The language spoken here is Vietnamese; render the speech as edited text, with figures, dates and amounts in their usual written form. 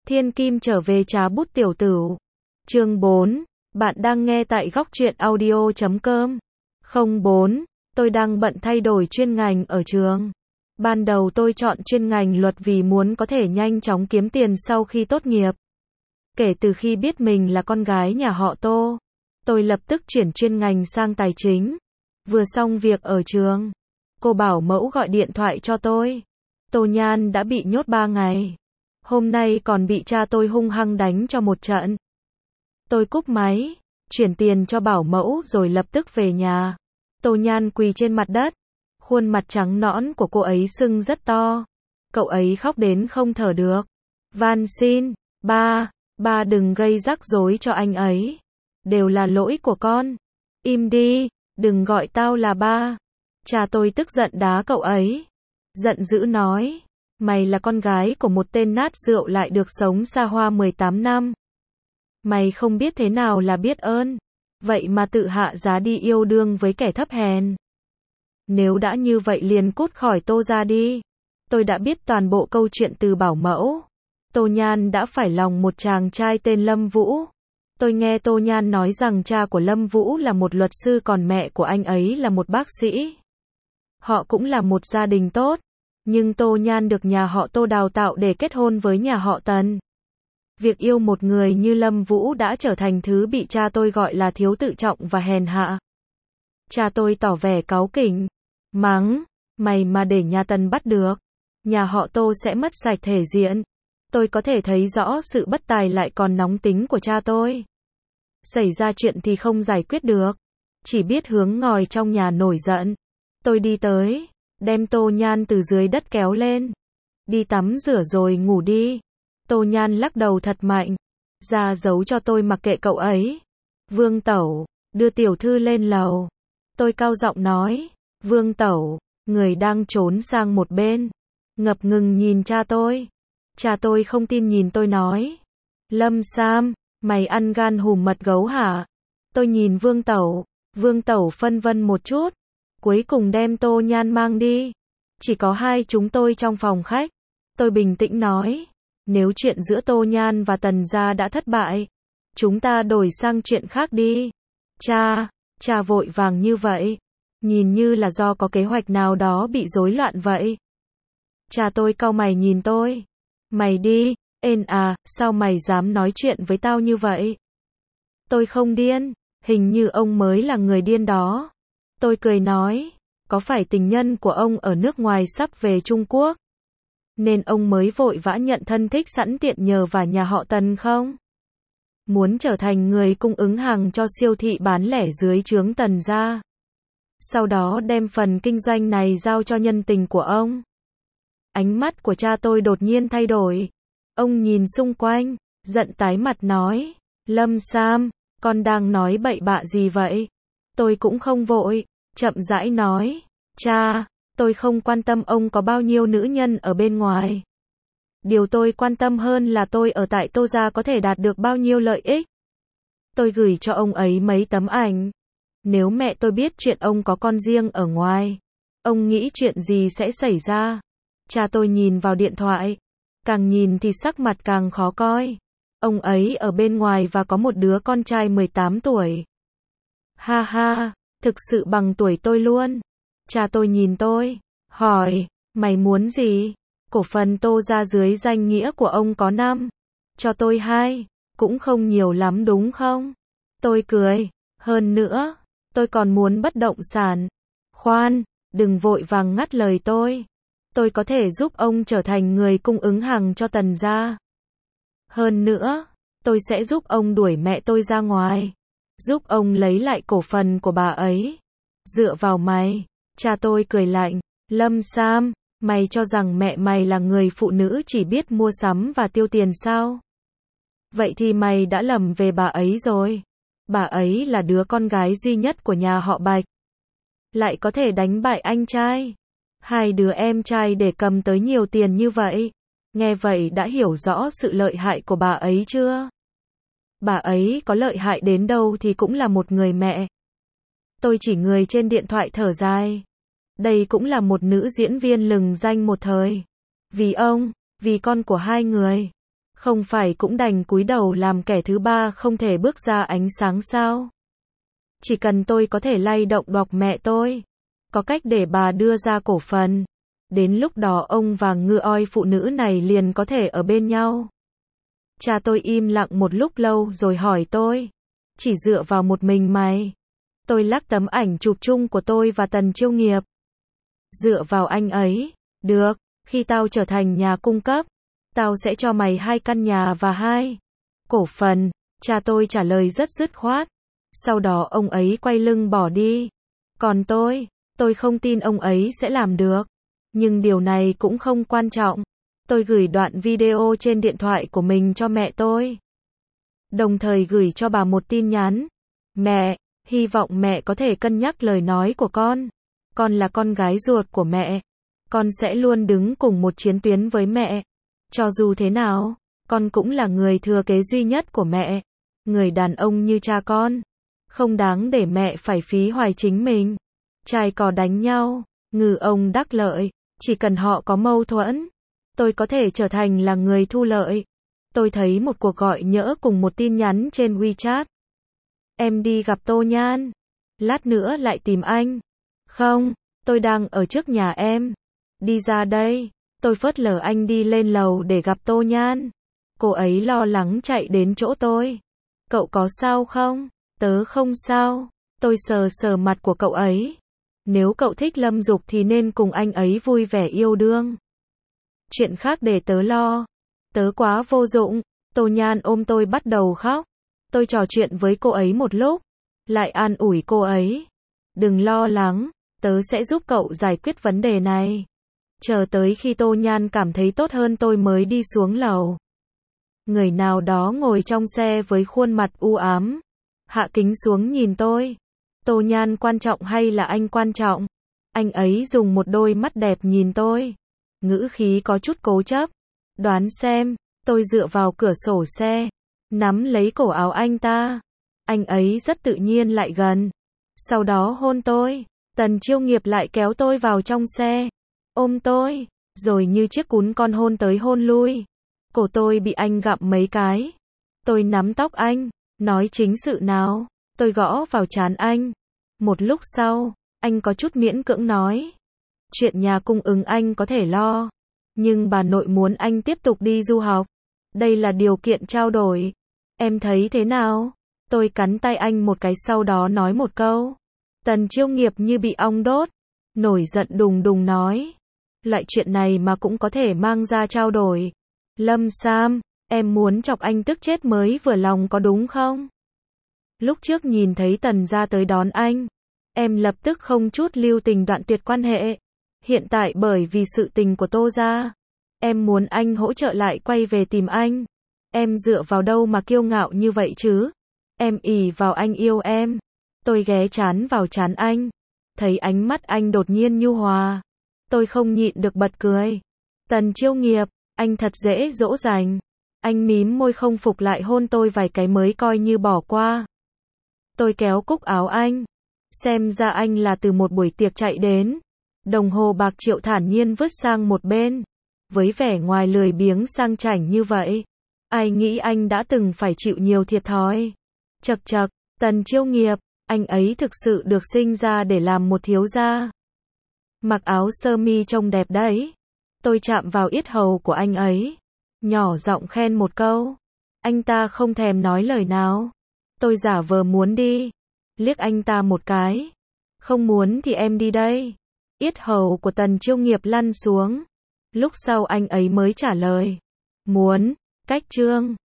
Thiên Kim trở về trà bút tiểu tửu. Chương 4. Bạn đang nghe tại góc truyện audio.com. 04. Tôi đang bận thay đổi chuyên ngành ở trường. Ban đầu tôi chọn chuyên ngành luật vì muốn có thể nhanh chóng kiếm tiền sau khi tốt nghiệp. Kể từ khi biết mình là con gái nhà họ Tô, tôi lập tức chuyển chuyên ngành sang tài chính. Vừa xong việc ở trường, cô bảo mẫu gọi điện thoại cho tôi. Tô Nhan đã bị nhốt 3 ngày. Hôm nay còn bị cha tôi hung hăng đánh cho một trận. Tôi cúp máy, chuyển tiền cho bảo mẫu rồi lập tức về nhà. Tô Nhan quỳ trên mặt đất. Khuôn mặt trắng nõn của cô ấy sưng rất to. Cậu ấy khóc đến không thở được. Van xin, ba đừng gây rắc rối cho anh ấy. Đều là lỗi của con. Im đi, đừng gọi tao là ba. Cha tôi tức giận đá cậu ấy. Giận dữ nói, mày là con gái của một tên nát rượu lại được sống xa hoa 18 năm. Mày không biết thế nào là biết ơn. Vậy mà tự hạ giá đi yêu đương với kẻ thấp hèn. Nếu đã như vậy liền cút khỏi Tô ra đi. Tôi đã biết toàn bộ câu chuyện từ bảo mẫu. Tô Nhan đã phải lòng một chàng trai tên Lâm Vũ. Tôi nghe Tô Nhan nói rằng cha của Lâm Vũ là một luật sư còn mẹ của anh ấy là một bác sĩ. Họ cũng là một gia đình tốt. Nhưng Tô Nhan được nhà họ Tô đào tạo để kết hôn với nhà họ Tần. Việc yêu một người như Lâm Vũ đã trở thành thứ bị cha tôi gọi là thiếu tự trọng và hèn hạ. Cha tôi tỏ vẻ cáu kỉnh. Mắng, mày mà để nhà Tần bắt được, nhà họ Tô sẽ mất sạch thể diện. Tôi có thể thấy rõ sự bất tài lại còn nóng tính của cha tôi. Xảy ra chuyện thì không giải quyết được, chỉ biết hướng ngòi trong nhà nổi giận. Tôi đi tới, đem Tô Nhan từ dưới đất kéo lên. Đi tắm rửa rồi ngủ đi. Tô Nhan lắc đầu thật mạnh. Ra giấu cho tôi mặc kệ cậu ấy. Vương Tẩu, đưa tiểu thư lên lầu. Tôi cao giọng nói. Vương Tẩu, người đang trốn sang một bên. Ngập ngừng nhìn cha tôi. Cha tôi không tin nhìn tôi nói. Lâm Sam, mày ăn gan hùm mật gấu hả? Tôi nhìn Vương Tẩu. Vương Tẩu phân vân một chút. Cuối cùng đem Tô Nhan mang đi. Chỉ có hai chúng tôi trong phòng khách. Tôi bình tĩnh nói. Nếu chuyện giữa Tô Nhan và Tần gia đã thất bại, chúng ta đổi sang chuyện khác đi. Cha vội vàng như vậy. Nhìn như là do có kế hoạch nào đó bị rối loạn vậy. Cha tôi cau mày nhìn tôi. Mày đi, ên à, sao mày dám nói chuyện với tao như vậy? Tôi không điên, hình như ông mới là người điên đó. Tôi cười nói, có phải tình nhân của ông ở nước ngoài sắp về Trung Quốc, nên ông mới vội vã nhận thân thích sẵn tiện nhờ vào nhà họ Tần không? Muốn trở thành người cung ứng hàng cho siêu thị bán lẻ dưới trướng Tần gia. Sau đó đem phần kinh doanh này giao cho nhân tình của ông. Ánh mắt của cha tôi đột nhiên thay đổi. Ông nhìn xung quanh, giận tái mặt nói, Lâm Sam, con đang nói bậy bạ gì vậy? Tôi cũng không vội, chậm rãi nói, cha, tôi không quan tâm ông có bao nhiêu nữ nhân ở bên ngoài. Điều tôi quan tâm hơn là tôi ở tại Tô gia có thể đạt được bao nhiêu lợi ích. Tôi gửi cho ông ấy mấy tấm ảnh. Nếu mẹ tôi biết chuyện ông có con riêng ở ngoài, ông nghĩ chuyện gì sẽ xảy ra? Cha tôi nhìn vào điện thoại. Càng nhìn thì sắc mặt càng khó coi. Ông ấy ở bên ngoài và có một đứa con trai 18 tuổi. Ha ha, thực sự bằng tuổi tôi luôn. Cha tôi nhìn tôi, hỏi, mày muốn gì? Cổ phần Tô gia dưới danh nghĩa của ông có 5. Cho tôi 2, cũng không nhiều lắm đúng không? Tôi cười, hơn nữa, tôi còn muốn bất động sản. Khoan, đừng vội vàng ngắt lời tôi. Tôi có thể giúp ông trở thành người cung ứng hàng cho Tần gia. Hơn nữa, tôi sẽ giúp ông đuổi mẹ tôi ra ngoài. Giúp ông lấy lại cổ phần của bà ấy. Dựa vào mày. Cha tôi cười lạnh. Lâm Sam, mày cho rằng mẹ mày là người phụ nữ chỉ biết mua sắm và tiêu tiền sao? Vậy thì mày đã lầm về bà ấy rồi. Bà ấy là đứa con gái duy nhất của nhà họ Bạch. Lại có thể đánh bại anh trai. 2 đứa em trai để cầm tới nhiều tiền như vậy. Nghe vậy đã hiểu rõ sự lợi hại của bà ấy chưa? Bà ấy có lợi hại đến đâu thì cũng là một người mẹ. Tôi chỉ người trên điện thoại thở dài. Đây cũng là một nữ diễn viên lừng danh một thời. Vì ông, vì con của 2 người. Không phải cũng đành cúi đầu làm kẻ thứ ba không thể bước ra ánh sáng sao? Chỉ cần tôi có thể lay động đọc mẹ tôi, có cách để bà đưa ra cổ phần. Đến lúc đó ông và ngựa oi phụ nữ này liền có thể ở bên nhau. Cha tôi im lặng một lúc lâu rồi hỏi tôi. Chỉ dựa vào một mình mày? Tôi lắc tấm ảnh chụp chung của tôi và Tần Chiêu Nghiệp. Dựa vào anh ấy. Được, khi tao trở thành nhà cung cấp, tao sẽ cho mày 2 căn nhà và 2 cổ phần. Cha tôi trả lời rất dứt khoát. Sau đó ông ấy quay lưng bỏ đi. Còn tôi không tin ông ấy sẽ làm được. Nhưng điều này cũng không quan trọng. Tôi gửi đoạn video trên điện thoại của mình cho mẹ tôi. Đồng thời gửi cho bà một tin nhắn. Mẹ, hy vọng mẹ có thể cân nhắc lời nói của con. Con là con gái ruột của mẹ. Con sẽ luôn đứng cùng một chiến tuyến với mẹ. Cho dù thế nào, con cũng là người thừa kế duy nhất của mẹ. Người đàn ông như cha con. Không đáng để mẹ phải phí hoài chính mình. Trai cò đánh nhau, ngư ông đắc lợi. Chỉ cần họ có mâu thuẫn, tôi có thể trở thành là người thu lợi. Tôi thấy một cuộc gọi nhỡ cùng một tin nhắn trên WeChat. Em đi gặp Tô Nhan. Lát nữa lại tìm anh. Không, tôi đang ở trước nhà em. Đi ra đây. Tôi phớt lờ anh đi lên lầu để gặp Tô Nhan. Cô ấy lo lắng chạy đến chỗ tôi. Cậu có sao không? Tớ không sao. Tôi sờ sờ mặt của cậu ấy. Nếu cậu thích Lâm Dục thì nên cùng anh ấy vui vẻ yêu đương. Chuyện khác để tớ lo. Tớ quá vô dụng. Tô Nhan ôm tôi bắt đầu khóc. Tôi trò chuyện với cô ấy một lúc. Lại an ủi cô ấy. Đừng lo lắng. Tớ sẽ giúp cậu giải quyết vấn đề này. Chờ tới khi Tô Nhan cảm thấy tốt hơn tôi mới đi xuống lầu. Người nào đó ngồi trong xe với khuôn mặt u ám. Hạ kính xuống nhìn tôi. Tô Nhan quan trọng hay là anh quan trọng? Anh ấy dùng một đôi mắt đẹp nhìn tôi. Ngữ khí có chút cố chấp. Đoán xem. Tôi dựa vào cửa sổ xe. Nắm lấy cổ áo anh ta. Anh ấy rất tự nhiên lại gần. Sau đó hôn tôi. Tần Chiêu Nghiệp lại kéo tôi vào trong xe. Ôm tôi. Rồi như chiếc cún con hôn tới hôn lui. Cổ tôi bị anh gặm mấy cái. Tôi nắm tóc anh. Nói chính sự nào. Tôi gõ vào trán anh. Một lúc sau, anh có chút miễn cưỡng nói. Chuyện nhà cung ứng anh có thể lo. Nhưng bà nội muốn anh tiếp tục đi du học. Đây là điều kiện trao đổi. Em thấy thế nào? Tôi cắn tay anh một cái sau đó nói một câu. Tần Chiêu Nghiệp như bị ong đốt. Nổi giận đùng đùng nói. Loại chuyện này mà cũng có thể mang ra trao đổi. Lâm Sam, em muốn chọc anh tức chết mới vừa lòng có đúng không? Lúc trước nhìn thấy Tần ra tới đón anh, em lập tức không chút lưu tình đoạn tuyệt quan hệ. Hiện tại bởi vì sự tình của Tô gia, em muốn anh hỗ trợ lại quay về tìm anh. Em dựa vào đâu mà kiêu ngạo như vậy chứ? Em ỷ vào anh yêu em. Tôi ghé chán vào trán anh. Thấy ánh mắt anh đột nhiên nhu hòa. Tôi không nhịn được bật cười. Tần Chiêu Nghiệp, anh thật dễ dỗ dành. Anh mím môi không phục lại hôn tôi vài cái mới coi như bỏ qua. Tôi kéo cúc áo anh. Xem ra anh là từ một buổi tiệc chạy đến. Đồng hồ bạc triệu thản nhiên vứt sang một bên. Với vẻ ngoài lười biếng sang chảnh như vậy, ai nghĩ anh đã từng phải chịu nhiều thiệt thòi. Chậc chậc, Tần Chiêu Nghiệp, anh ấy thực sự được sinh ra để làm một thiếu gia. Mặc áo sơ mi trông đẹp đấy. Tôi chạm vào yết hầu của anh ấy. Nhỏ giọng khen một câu. Anh ta không thèm nói lời nào. Tôi giả vờ muốn đi. Liếc anh ta một cái. Không muốn thì em đi đây. Yết hầu của Tần Chiêu Nghiệp lăn xuống. Lúc sau anh ấy mới trả lời. Muốn. Cách chương